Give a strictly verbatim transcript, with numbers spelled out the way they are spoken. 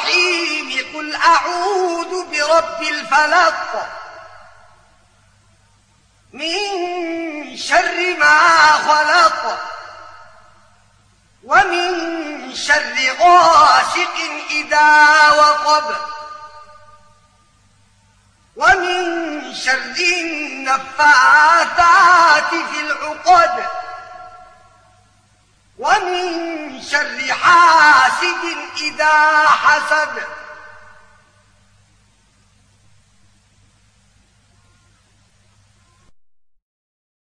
الرحيم قل أعوذ برب الفلق من شر ما خلق ومن شر غاسق إذا وقب ومن شر النفاثات في العقد ومن شر حاسد إذا حسد